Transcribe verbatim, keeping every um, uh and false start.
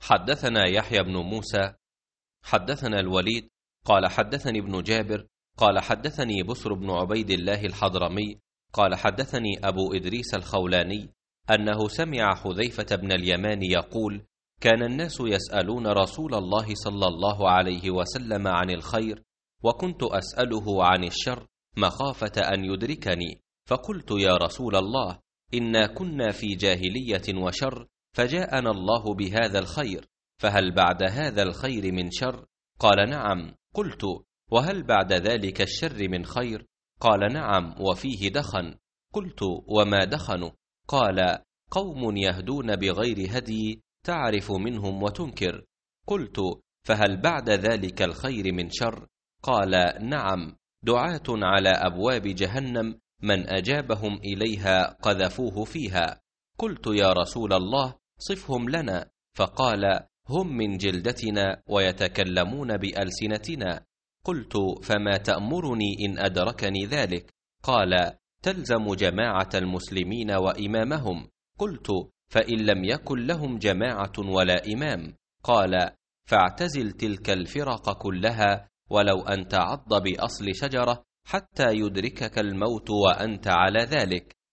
حدثنا يحيى بن موسى حدثنا الوليد قال حدثني ابن جابر قال حدثني بسر بن عبيد الله الحضرمي قال حدثني أبو إدريس الخولاني أنه سمع حذيفة بن اليمان يقول: كان الناس يسألون رسول الله صلى الله عليه وسلم عن الخير، وكنت أسأله عن الشر مخافة أن يدركني، فقلت: يا رسول الله، إنا كنا في جاهلية وشر، فجاءنا الله بهذا الخير، فهل بعد هذا الخير من شر؟ قال: نعم. قلت: وهل بعد ذلك الشر من خير؟ قال: نعم، وفيه دخن. قلت: وما دخن؟ قال: قوم يهدون بغير هدي تعرف منهم وتنكر. قلت: فهل بعد ذلك الخير من شر؟ قال: نعم، دعاة على أبواب جهنم من أجابهم إليها قذفوه فيها. قلت: يا رسول الله، صفهم لنا. فقال: هم من جلدتنا ويتكلمون بألسنتنا. قلت: فما تأمرني إن أدركني ذلك؟ قال: تلزم جماعة المسلمين وإمامهم. قلت: فإن لم يكن لهم جماعة ولا إمام؟ قال: فاعتزل تلك الفرق كلها، ولو أن تعض بأصل شجرة حتى يدركك الموت وأنت على ذلك.